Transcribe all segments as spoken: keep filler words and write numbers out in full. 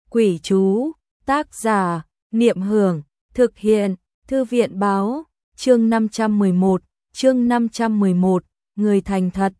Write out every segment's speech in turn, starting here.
Quỷ chú, tác giả, Niệm Hưởng, thực hiện, Thư viện báo, chương năm trăm mười một, chương năm trăm mười một, người thành thật.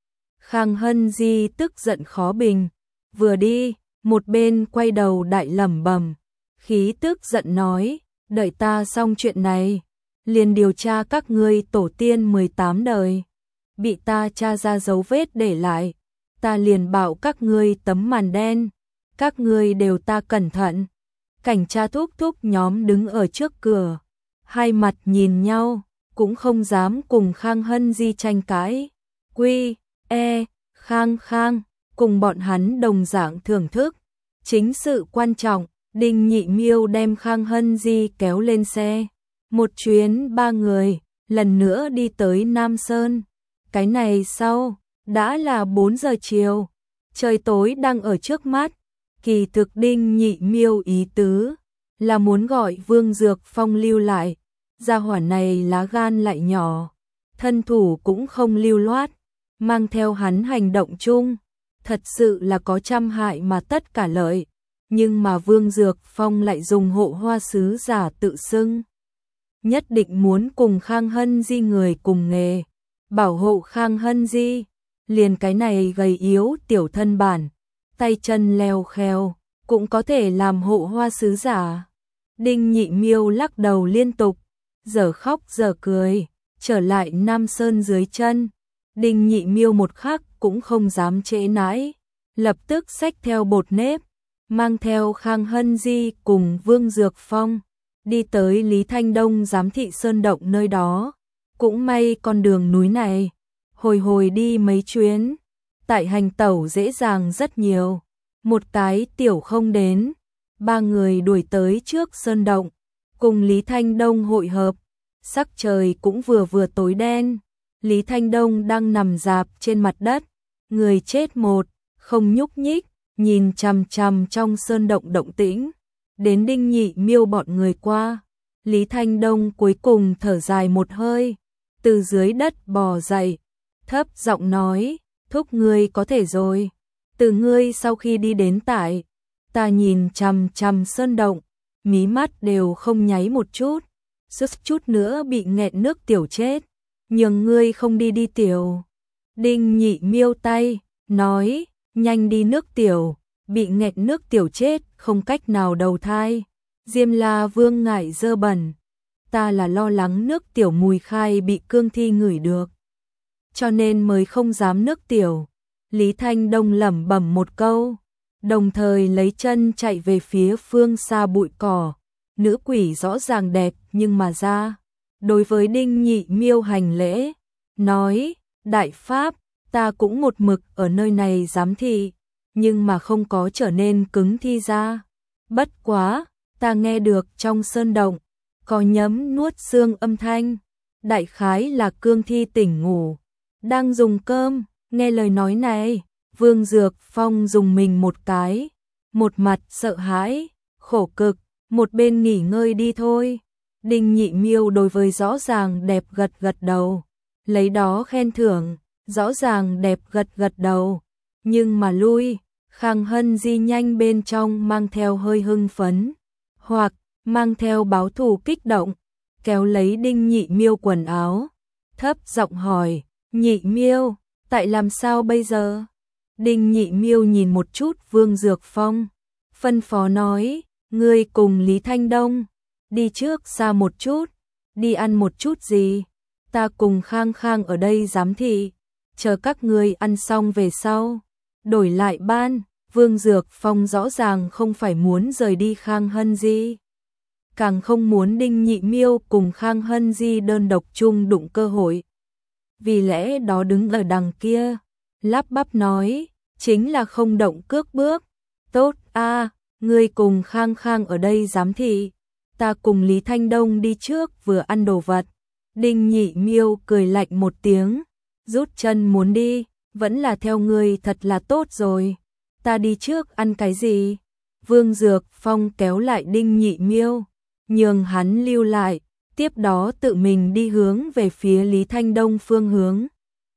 Khang Hân Di tức giận khó bình, vừa đi, một bên quay đầu đại lẩm bẩm, khí tức giận nói, đợi ta xong chuyện này, liền điều tra các ngươi tổ tiên mười tám đời, bị ta tra ra dấu vết để lại, ta liền bảo các ngươi tấm màn đen, các ngươi đều ta cẩn thận. Cảnh cha thúc thúc nhóm đứng ở trước cửa, hai mặt nhìn nhau, cũng không dám cùng Khang Hân Di tranh cãi. Quy, e, Khang Khang, cùng bọn hắn đồng dạng thưởng thức. Chính sự quan trọng, Đinh Nhị Miêu đem Khang Hân Di kéo lên xe. Một chuyến ba người, lần nữa đi tới Nam Sơn. Cái này sau, đã là bốn giờ chiều, trời tối đang ở trước mắt. Kỳ thực Đinh Nhị Miêu ý tứ là muốn gọi Vương Dược Phong lưu lại, gia hỏa này lá gan lại nhỏ, thân thủ cũng không lưu loát, mang theo hắn hành động chung, thật sự là có trăm hại mà tất cả lợi, nhưng mà Vương Dược Phong lại dùng hộ hoa sứ giả tự xưng, nhất định muốn cùng Khang Hân Di người cùng nghề, bảo hộ Khang Hân Di, liền cái này gầy yếu tiểu thân bản, tay chân leo kheo, cũng có thể làm hộ hoa sứ giả. Đinh Nhị Miêu lắc đầu liên tục, giờ khóc giờ cười, trở lại Nam Sơn dưới chân. Đinh Nhị Miêu một khắc cũng không dám trễ nãi, lập tức xách theo bột nếp, mang theo Khang Hân Di cùng Vương Dược Phong, đi tới Lý Thanh Đông giám thị sơn động nơi đó. Cũng may con đường núi này, hồi hồi đi mấy chuyến, tại hành tẩu dễ dàng rất nhiều, một cái tiểu không đến, ba người đuổi tới trước sơn động, cùng Lý Thanh Đông hội hợp, sắc trời cũng vừa vừa tối đen, Lý Thanh Đông đang nằm rạp trên mặt đất, người chết một, không nhúc nhích, nhìn chằm chằm trong sơn động động tĩnh, đến Đinh Nhị Miêu bọn người qua, Lý Thanh Đông cuối cùng thở dài một hơi, từ dưới đất bò dậy, thấp giọng nói, thúc ngươi có thể rồi, từ ngươi sau khi đi đến tại, ta nhìn chằm chằm sơn động, mí mắt đều không nháy một chút, suýt chút nữa bị nghẹn nước tiểu chết, nhường ngươi không đi đi tiểu. Đinh Nhị Miêu tay, nói, nhanh đi nước tiểu, bị nghẹn nước tiểu chết, không cách nào đầu thai. Diêm La Vương ngại dơ bẩn, ta là lo lắng nước tiểu mùi khai bị cương thi ngửi được, cho nên mới không dám nước tiểu. Lý Thanh Đông lẩm bẩm một câu, đồng thời lấy chân chạy về phía phương xa bụi cỏ. Nữ quỷ rõ ràng đẹp nhưng mà ra, đối với Đinh Nhị Miêu hành lễ, nói, đại pháp, ta cũng một mực ở nơi này giám thị, nhưng mà không có trở nên cứng thi ra. Bất quá, ta nghe được trong sơn động, có nhấm nuốt xương âm thanh, đại khái là cương thi tỉnh ngủ, đang dùng cơm. Nghe lời nói này, Vương Dược Phong dùng mình một cái, một mặt sợ hãi, khổ cực, một bên nghỉ ngơi đi thôi. Đinh Nhị Miêu đối với rõ ràng đẹp gật gật đầu, lấy đó khen thưởng, rõ ràng đẹp gật gật đầu, nhưng mà lui, Khang Hân Di nhanh bên trong mang theo hơi hưng phấn, hoặc mang theo báo thù kích động, kéo lấy Đinh Nhị Miêu quần áo, thấp giọng hỏi, Nhị Miêu, tại làm sao bây giờ? Đinh Nhị Miêu nhìn một chút Vương Dược Phong, phân phó nói, ngươi cùng Lý Thanh Đông, đi trước xa một chút, đi ăn một chút gì, ta cùng Khang Khang ở đây giám thị, chờ các ngươi ăn xong về sau, đổi lại ban. Vương Dược Phong rõ ràng không phải muốn rời đi Khang Hân Di, càng không muốn Đinh Nhị Miêu cùng Khang Hân Di đơn độc chung đụng cơ hội. Vì lẽ đó đứng ở đằng kia, lắp bắp nói, chính là không động cước bước. Tốt a, à, ngươi cùng Khang Khang ở đây giám thị, ta cùng Lý Thanh Đông đi trước vừa ăn đồ vật. Đinh Nhị Miêu cười lạnh một tiếng, rút chân muốn đi, vẫn là theo ngươi thật là tốt rồi. Ta đi trước ăn cái gì? Vương Dược Phong kéo lại Đinh Nhị Miêu, nhường hắn lưu lại, tiếp đó tự mình đi hướng về phía Lý Thanh Đông phương hướng.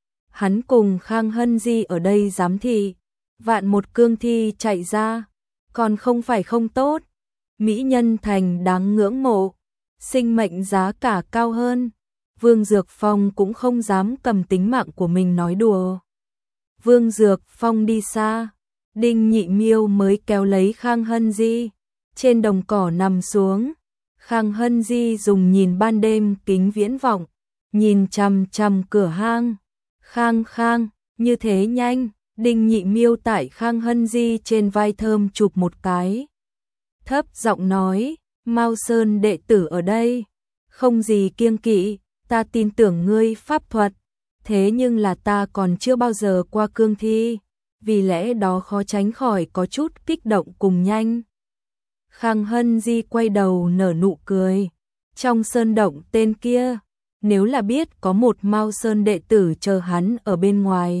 Hắn cùng Khang Hân Di ở đây giám thị, vạn một cương thi chạy ra, còn không phải không tốt. Mỹ nhân thành đáng ngưỡng mộ, sinh mệnh giá cả cao hơn. Vương Dược Phong cũng không dám cầm tính mạng của mình nói đùa. Vương Dược Phong đi xa, Đinh Nhị Miêu mới kéo lấy Khang Hân Di, trên đồng cỏ nằm xuống. Khang Hân Di dùng nhìn ban đêm kính viễn vọng, nhìn chằm chằm cửa hang. Khang Khang, như thế nhanh. Đinh Nhị Miêu tại Khang Hân Di trên vai thơm chụp một cái. Thấp giọng nói, Mao Sơn đệ tử ở đây, không gì kiêng kỵ, ta tin tưởng ngươi pháp thuật, thế nhưng là ta còn chưa bao giờ qua cương thi, vì lẽ đó khó tránh khỏi có chút kích động cùng nhanh. Khang Hân Di quay đầu nở nụ cười, trong sơn động tên kia, nếu là biết có một Mao Sơn đệ tử chờ hắn ở bên ngoài,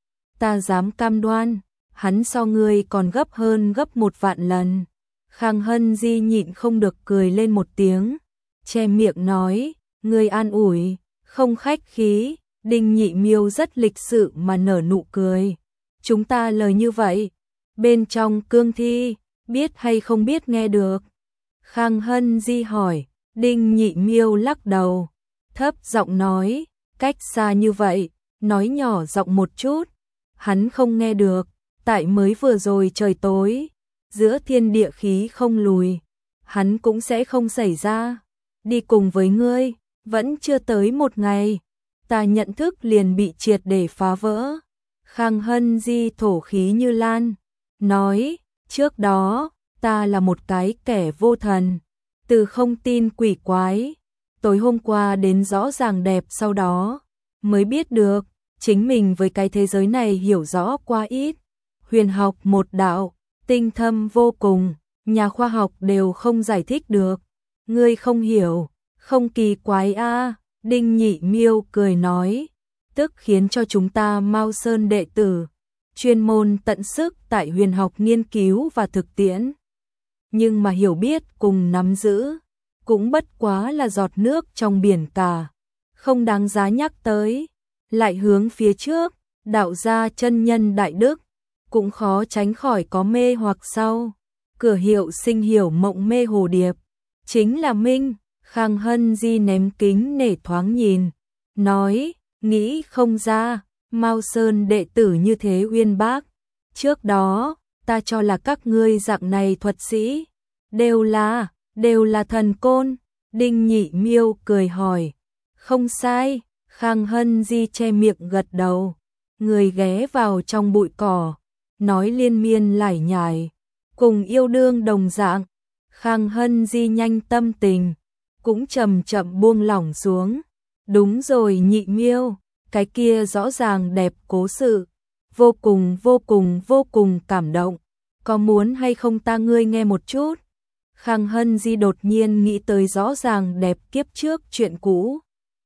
ta dám cam đoan, hắn so ngươi còn gấp hơn gấp một vạn lần. Khang Hân Di nhịn không được cười lên một tiếng, che miệng nói, ngươi an ủi, không khách khí. Đinh Nhị Miêu rất lịch sự mà nở nụ cười. Chúng ta lời như vậy, bên trong cương thi, biết hay không biết nghe được? Khang Hân Di hỏi. Đinh Nhị Miêu lắc đầu, thấp giọng nói, cách xa như vậy, nói nhỏ giọng một chút. Hắn không nghe được, tại mới vừa rồi trời tối, giữa thiên địa khí không lùi, hắn cũng sẽ không xảy ra. Đi cùng với ngươi, vẫn chưa tới một ngày, ta nhận thức liền bị triệt để phá vỡ. Khang Hân Di thổ khí như lan, nói, trước đó, ta là một cái kẻ vô thần, từ không tin quỷ quái, tối hôm qua đến rõ ràng đẹp sau đó, mới biết được, chính mình với cái thế giới này hiểu rõ quá ít. Huyền học một đạo, tinh thâm vô cùng, nhà khoa học đều không giải thích được. Ngươi không hiểu, không kỳ quái a. À. Đinh Nhị Miêu cười nói, tức khiến cho chúng ta Mao Sơn đệ tử, chuyên môn tận sức tại huyền học nghiên cứu và thực tiễn. Nhưng mà hiểu biết cùng nắm giữ, cũng bất quá là giọt nước trong biển cả, không đáng giá nhắc tới. Lại hướng phía trước, đạo gia chân nhân đại đức, cũng khó tránh khỏi có mê hoặc sau. Cửa hiệu sinh hiểu mộng mê hồ điệp, chính là Minh. Khang Hân Di ném kính nể thoáng nhìn, nói, nghĩ không ra, Mao Sơn đệ tử như thế uyên bác. Trước đó, ta cho là các ngươi dạng này thuật sĩ, đều là, đều là thần côn. Đinh Nhị Miêu cười hỏi, không sai. Khang Hân Di che miệng gật đầu, người ghé vào trong bụi cỏ, nói liên miên lải nhải, cùng yêu đương đồng dạng. Khang Hân Di nhanh tâm tình, cũng chậm chậm buông lỏng xuống. Đúng rồi Nhị Miêu, cái kia rõ ràng đẹp cố sự, vô cùng vô cùng vô cùng cảm động, có muốn hay không ta ngươi nghe một chút? Khang Hân Di đột nhiên nghĩ tới rõ ràng đẹp kiếp trước chuyện cũ.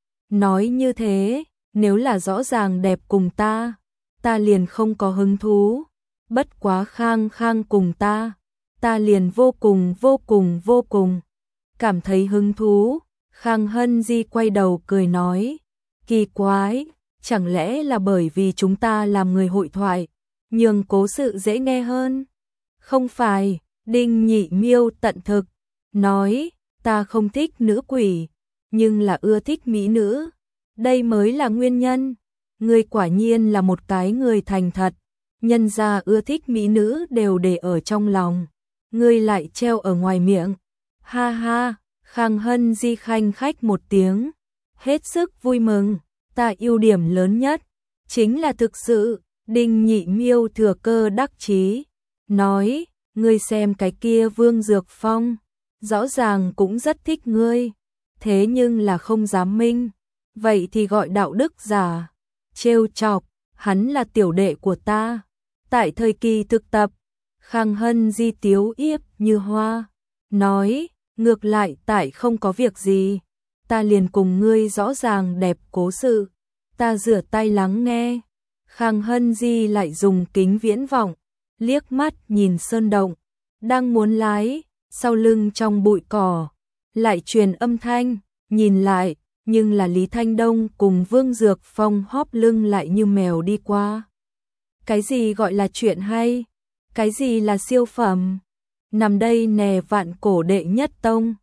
Nói như thế, nếu là rõ ràng đẹp cùng ta, ta liền không có hứng thú. Bất quá Khang Khang cùng ta, ta liền vô cùng vô cùng vô cùng cảm thấy hứng thú. Khang Hân Di quay đầu cười nói, kỳ quái, chẳng lẽ là bởi vì chúng ta làm người hội thoại, nhường cố sự dễ nghe hơn? Không phải. Đinh Nhị Miêu tận thực, nói, ta không thích nữ quỷ, nhưng là ưa thích mỹ nữ, đây mới là nguyên nhân. Ngươi quả nhiên là một cái người thành thật, nhân gia ưa thích mỹ nữ đều để ở trong lòng, ngươi lại treo ở ngoài miệng. Ha ha. Khang Hân Di khanh khách một tiếng, hết sức vui mừng, ta ưu điểm lớn nhất chính là thực sự. Đinh Nhị Miêu thừa cơ đắc chí, nói, ngươi xem cái kia Vương Dược Phong, rõ ràng cũng rất thích ngươi, thế nhưng là không dám minh, vậy thì gọi đạo đức giả. Trêu chọc, hắn là tiểu đệ của ta. Tại thời kỳ thực tập, Khang Hân Di tiếu yếp như hoa, nói, ngược lại tại không có việc gì, ta liền cùng ngươi rõ ràng đẹp cố sự, ta rửa tay lắng nghe. Khang Hân Di lại dùng kính viễn vọng, liếc mắt nhìn sơn động, đang muốn lái, sau lưng trong bụi cỏ, lại truyền âm thanh, nhìn lại, nhưng là Lý Thanh Đông cùng Vương Dược Phong hóp lưng lại như mèo đi qua. Cái gì gọi là chuyện hay? Cái gì là siêu phẩm? nằm đây nè vạn cổ đệ nhất tông.